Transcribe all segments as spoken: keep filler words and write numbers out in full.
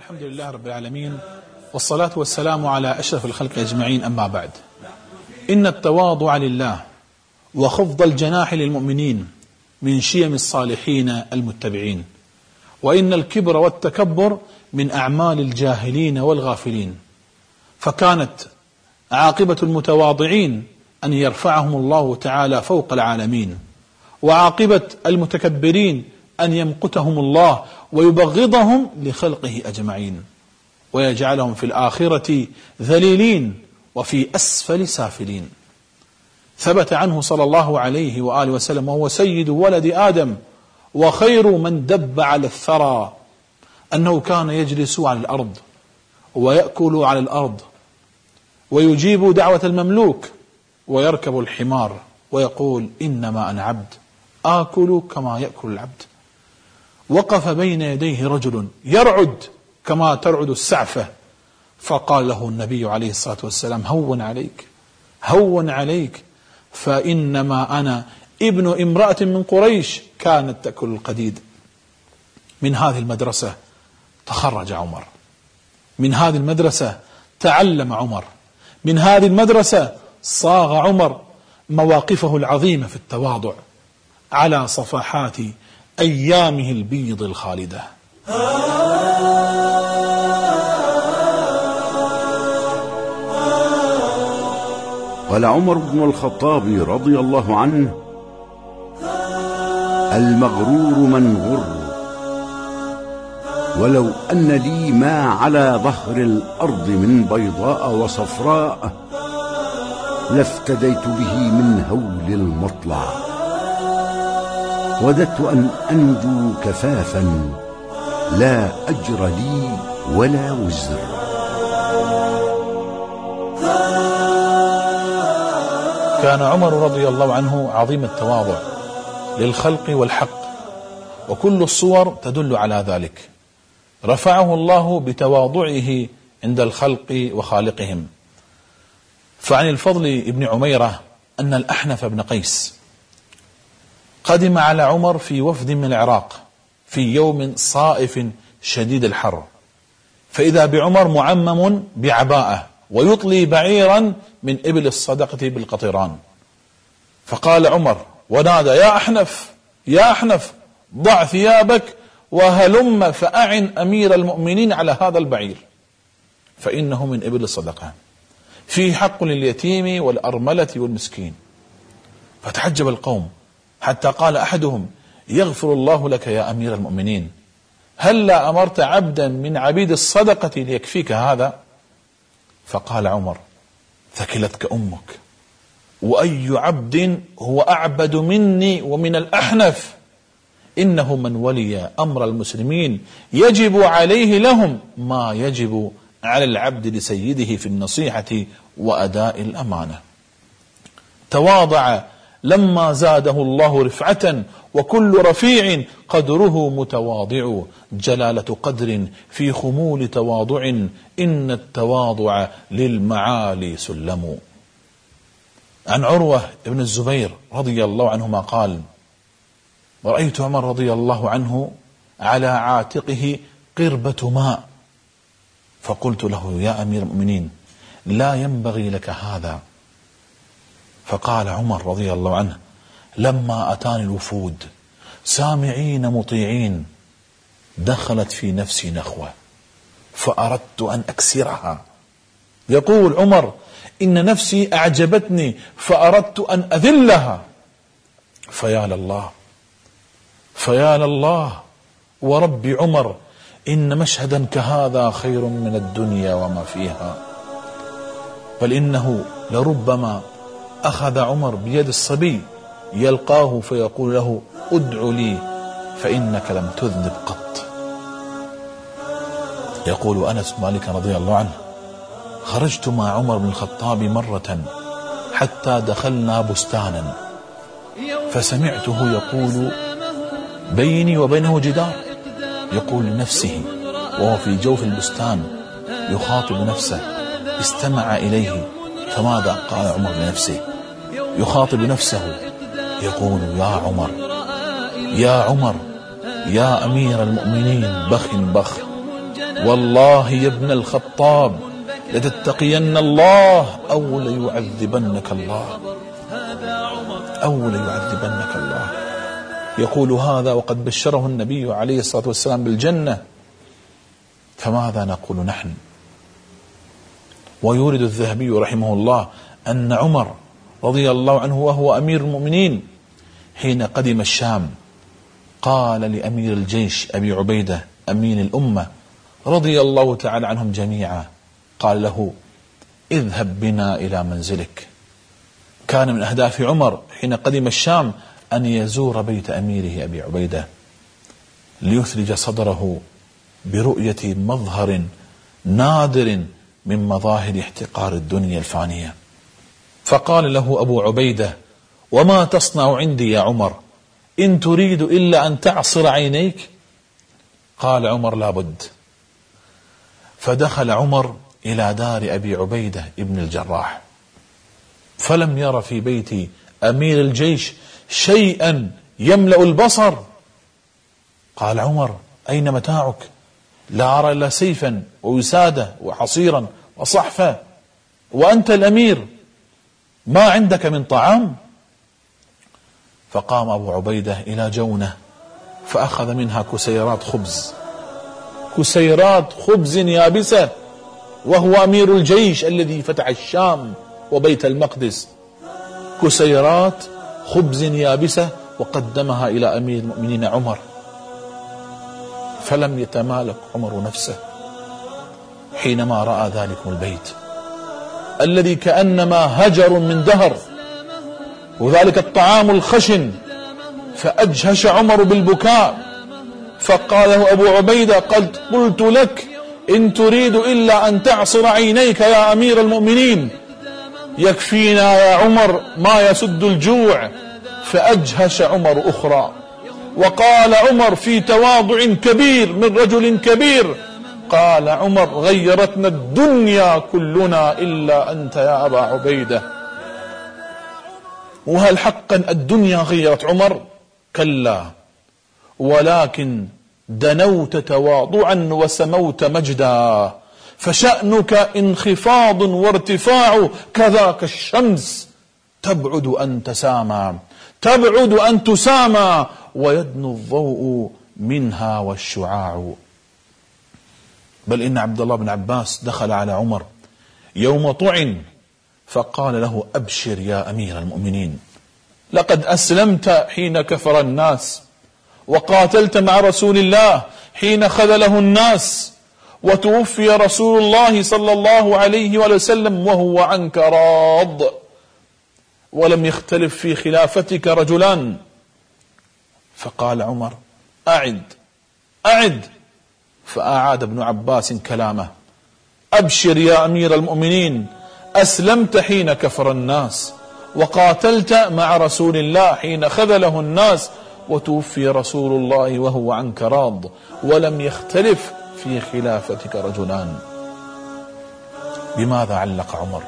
الحمد لله رب العالمين، والصلاة والسلام على أشرف الخلق أجمعين، أما بعد. إن التواضع لله وخفض الجناح للمؤمنين من شيم الصالحين المتبعين، وإن الكبر والتكبر من أعمال الجاهلين والغافلين، فكانت عاقبة المتواضعين أن يرفعهم الله تعالى فوق العالمين، وعاقبة المتكبرين أن يمقتهم الله ويبغضهم لخلقه أجمعين، ويجعلهم في الآخرة ذليلين وفي أسفل سافلين. ثبت عنه صلى الله عليه وآله وسلم وهو سيد ولد آدم وخير من دب على الثرى أنه كان يجلس على الأرض ويأكل على الأرض ويجيب دعوة المملوك ويركب الحمار ويقول: إنما أنا عبد آكل كما يأكل العبد. وقف بين يديه رجل يرعد كما ترعد السعفة، فقال له النبي عليه الصلاة والسلام: هون عليك هون عليك، فإنما أنا ابن امرأة من قريش كانت تأكل القديد. من هذه المدرسة تخرج عمر، من هذه المدرسة تعلم عمر، من هذه المدرسة صاغ عمر مواقفه العظيمة في التواضع على صفحات أيامه البيض الخالدة. قال عمر بن الخطاب رضي الله عنه: المغرور من غر، ولو أن لي ما على ظهر الأرض من بيضاء وصفراء لافتديت به من هول المطلع، وددت أن أنجو كفافا لا أجر لي ولا وزر. كان عمر رضي الله عنه عظيم التواضع للخلق والحق، وكل الصور تدل على ذلك. رفعه الله بتواضعه عند الخلق وخالقهم. فعن الفضل ابن عميرة أن الأحنف بن قيس قدم على عمر في وفد من العراق في يوم صائف شديد الحر، فإذا بعمر معمم بعباءة ويطلي بعيرا من إبل الصدقة بالقطران، فقال عمر ونادى: يا أحنف يا أحنف ضع ثيابك وهلم فأعن أمير المؤمنين على هذا البعير، فإنه من إبل الصدقة، فيه حق لليتيم والأرملة والمسكين. فتعجب القوم حتى قال أحدهم: يغفر الله لك يا أمير المؤمنين، هل لا أمرت عبدا من عبيد الصدقة ليكفيك هذا؟ فقال عمر: ثكلتك أمك، وأي عبد هو أعبد مني ومن الأحنف؟ إنه من ولي أمر المسلمين يجب عليه لهم ما يجب على العبد لسيده في النصيحة وأداء الأمانة. تواضع لما زاده الله رفعة، وكل رفيع قدره متواضع، جلالة قدر في خمول تواضع، إن التواضع للمعالي سلم. عن عروة بن الزبير رضي الله عنهما قال: رأيت عمر رضي الله عنه على عاتقه قربة ماء، فقلت له: يا أمير المؤمنين، لا ينبغي لك هذا. فقال عمر رضي الله عنه: لما أتاني الوفود سامعين مطيعين دخلت في نفسي نخوة فأردت أن أكسرها. يقول عمر: إن نفسي أعجبتني فأردت أن أذلها. فيا لله فيا لله ورب عمر، إن مشهدا كهذا خير من الدنيا وما فيها. بل إنه لربما أخذ عمر بيد الصبي يلقاه فيقول له: ادع لي فإنك لم تذنب قط. يقول أنس مالك رضي الله عنه: خرجت مع عمر بن الخطاب مرة حتى دخلنا بستانا، فسمعته يقول بيني وبينه جدار، يقول لنفسه وهو في جوف البستان يخاطب نفسه: استمع إليه، فماذا قال عمر لنفسه؟ يخاطب نفسه يقول: يا عمر يا عمر يا أمير المؤمنين، بخ بخ والله يا ابن الخطاب لتتقين الله أو ليعذبنك الله أو ليعذبنك الله. يقول هذا وقد بشره النبي عليه الصلاة والسلام بالجنة، فماذا نقول نحن؟ ويورد الذهبي رحمه الله أن عمر رضي الله عنه وهو أمير المؤمنين حين قدم الشام قال لأمير الجيش أبي عبيدة أمين الأمة رضي الله تعالى عنهم جميعا، قال له: اذهب بنا إلى منزلك. كان من أهداف عمر حين قدم الشام أن يزور بيت أميره أبي عبيدة ليثلج صدره برؤية مظهر نادر من مظاهر احتقار الدنيا الفانية. فقال له أبو عبيدة: وما تصنع عندي يا عمر؟ إن تريد إلا أن تعصر عينيك؟ قال عمر: لابد. فدخل عمر إلى دار أبي عبيدة ابن الجراح فلم ير في بيت أمير الجيش شيئا يملأ البصر. قال عمر: أين متاعك؟ لا أرى إلا سيفا ووسادة وحصيرا وصحفة، وأنت الأمير، ما عندك من طعام؟ فقام أبو عبيدة إلى جونة فأخذ منها كسيرات خبز، كسيرات خبز يابسة، وهو أمير الجيش الذي فتح الشام وبيت المقدس، كسيرات خبز يابسة، وقدمها إلى أمير المؤمنين عمر. فلم يتمالك عمر نفسه حينما رأى ذلك البيت الذي كأنما هجر من دهر، وذلك الطعام الخشن، فأجهش عمر بالبكاء. فقال له أبو عبيدة: قد قلت لك إن تريد إلا أن تعصر عينيك يا أمير المؤمنين، يكفينا يا عمر ما يسد الجوع. فأجهش عمر أخرى، وقال عمر في تواضع كبير من رجل كبير، قال عمر: غيرتنا الدنيا كلنا إلا أنت يا أبا عبيدة. وهل حقا الدنيا غيرت عمر؟ كلا، ولكن دنوت تواضعا وسموت مجدا، فشأنك انخفاض وارتفاع كذاك الشمس، تبعد أن تسامى تبعد أن تسامى ويدنو الضوء منها والشعاع. بل إن عبد الله بن عباس دخل على عمر يوم طعن فقال له: أبشر يا أمير المؤمنين، لقد أسلمت حين كفر الناس، وقاتلت مع رسول الله حين خذله الناس، وتوفي رسول الله صلى الله عليه وسلم وهو عنك راض، ولم يختلف في خلافتك رجلان. فقال عمر: أعد أعد. فأعاد ابن عباس كلامه: أبشر يا أمير المؤمنين، أسلمت حين كفر الناس، وقاتلت مع رسول الله حين خذله الناس، وتوفي رسول الله وهو عنك راض، ولم يختلف في خلافتك رجلان. بماذا علق عمر؟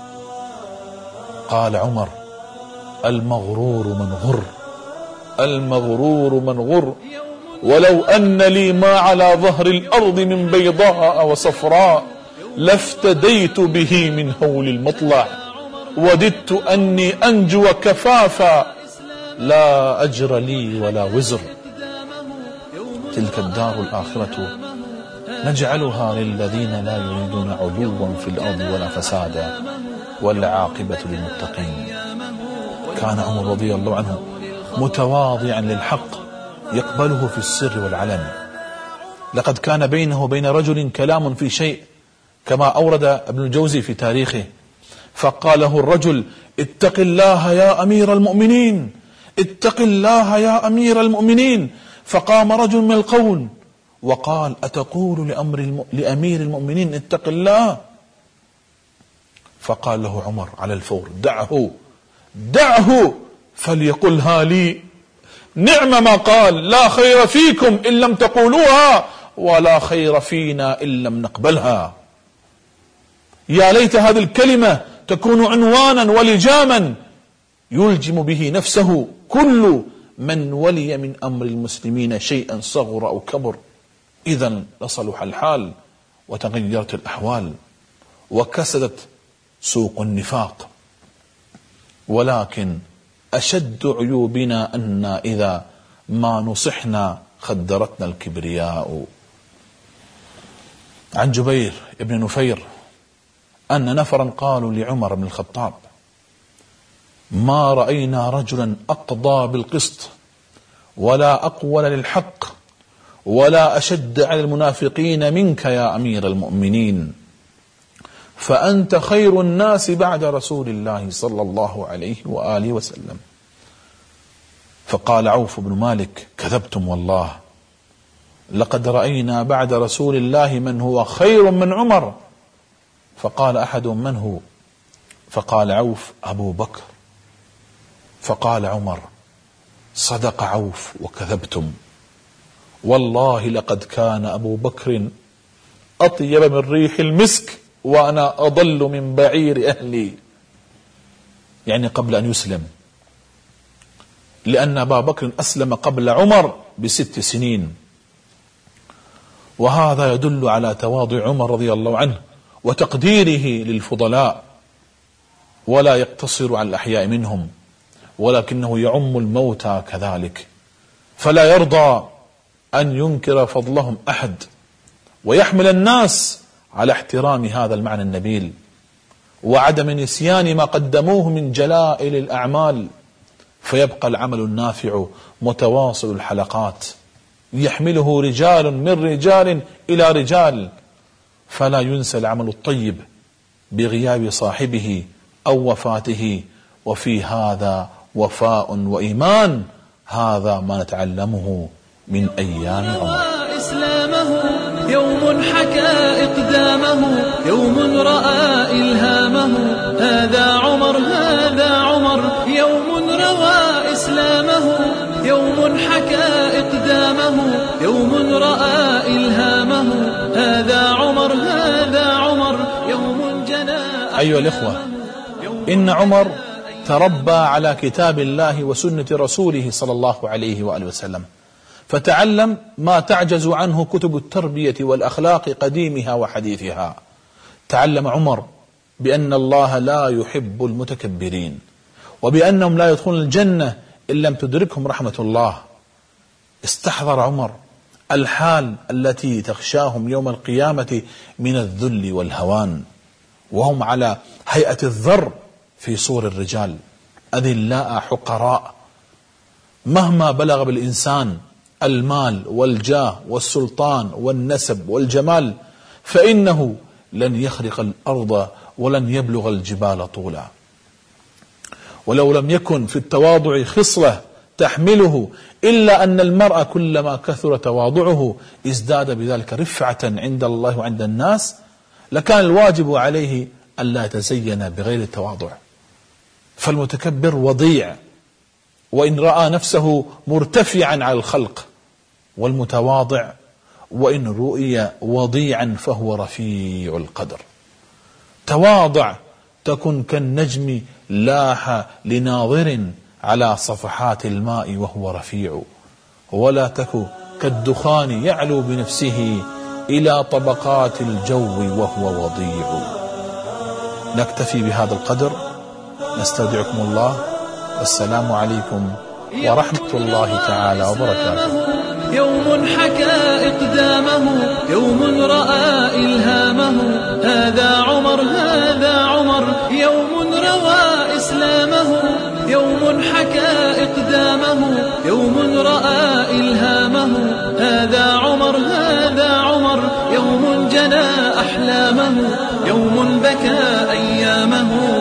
قال عمر: المغرور من غر، المغرور من غر، ولو أن لي ما على ظهر الأرض من بيضاء وصفراء لافتديت به من هول المطلع، وددت أني أنجو كفافا لا أجر لي ولا وزر. تلك الدار الآخرة نجعلها للذين لا يريدون علوا في الأرض ولا فسادا، والعاقبة للمتقين. كان عمر رضي الله عنه متواضعا للحق يقبله في السر والعلن. لقد كان بينه وبين رجل كلام في شيء، كما أورد ابن الجوزي في تاريخه، فقال له الرجل: اتق الله يا أمير المؤمنين، اتق الله يا أمير المؤمنين. فقام رجل من القوم وقال: أتقول لأمر الم... لأمير المؤمنين اتق الله؟ فقال له عمر على الفور: دعه دعه فليقلها لي، نعم ما قال، لا خير فيكم إن لم تقولوها، ولا خير فينا إن لم نقبلها. يا ليت هذه الكلمة تكون عنوانا ولجاما يلجم به نفسه كل من ولي من أمر المسلمين شيئا صغر أو كبر. إذن لصلح الحال وتغيرت الأحوال وكسدت سوق النفاق. ولكن أشد عيوبنا أن إذا ما نصحنا خدرتنا الكبرياء. عن جبير بن نفير أن نفرا قالوا لعمر بن الخطاب: ما رأينا رجلا أقضى بالقسط ولا أقول للحق ولا أشد على المنافقين منك يا أمير المؤمنين، فأنت خير الناس بعد رسول الله صلى الله عليه وآله وسلم. فقال عوف بن مالك: كذبتم والله، لقد رأينا بعد رسول الله من هو خير من عمر. فقال أحد: من هو؟ فقال عوف: أبو بكر. فقال عمر: صدق عوف وكذبتم، والله لقد كان أبو بكر أطيب من ريح المسك وأنا أضل من بعير أهلي، يعني قبل أن يسلم، لأن أبا بكر أسلم قبل عمر بست سنين. وهذا يدل على تواضع عمر رضي الله عنه وتقديره للفضلاء، ولا يقتصر على الأحياء منهم، ولكنه يعم الموتى كذلك، فلا يرضى أن ينكر فضلهم أحد، ويحمل الناس على احترام هذا المعنى النبيل وعدم نسيان ما قدموه من جلائل الأعمال، فيبقى العمل النافع متواصل الحلقات يحمله رجال من رجال إلى رجال، فلا ينسى العمل الطيب بغياب صاحبه أو وفاته. وفي هذا وفاء وإيمان، هذا ما نتعلمه من أيام عمر. إسلامه يوم حكى إقدامه، يوم رأى إلهامه، هذا عمر هذا عمر، يوم روى إسلامه، يوم حكى إقدامه، يوم رأى إلهامه، هذا عمر هذا عمر، يوم جنى. أيها الإخوة، إن عمر تربى على كتاب الله وسنة رسوله صلى الله عليه وآله وسلم، فتعلم ما تعجز عنه كتب التربية والأخلاق قديمها وحديثها. تعلم عمر بأن الله لا يحب المتكبرين، وبأنهم لا يدخلون الجنة إن لم تدركهم رحمة الله. استحضر عمر الحال التي تخشاهم يوم القيامة من الذل والهوان، وهم على هيئة الذر في صور الرجال، أذلاء حقراء، مهما بلغ بالإنسان المال والجاه والسلطان والنسب والجمال فإنه لن يخرق الأرض ولن يبلغ الجبال طولا. ولو لم يكن في التواضع خصلة تحمله إلا أن المرء كلما كثر تواضعه ازداد بذلك رفعة عند الله وعند الناس، لكان الواجب عليه ألا يتزين بغير التواضع. فالمتكبر وضيع وإن رأى نفسه مرتفعا على الخلق، والمتواضع وإن رؤي وضيعا فهو رفيع القدر. تواضع تكن كالنجم لاح لناظر على صفحات الماء وهو رفيع، ولا تك كالدخان يعلو بنفسه إلى طبقات الجو وهو وضيع. نكتفي بهذا القدر، نستودعكم الله، والسلام عليكم ورحمة الله تعالى وبركاته. يوم حكى إقدامه، يوم رأى إلهامه، هذا عمر هذا عمر، يوم روى إسلامه، يوم حكى إقدامه، يوم رأى إلهامه، هذا عمر هذا عمر، يوم جنى أحلامه، يوم بكى أيامه.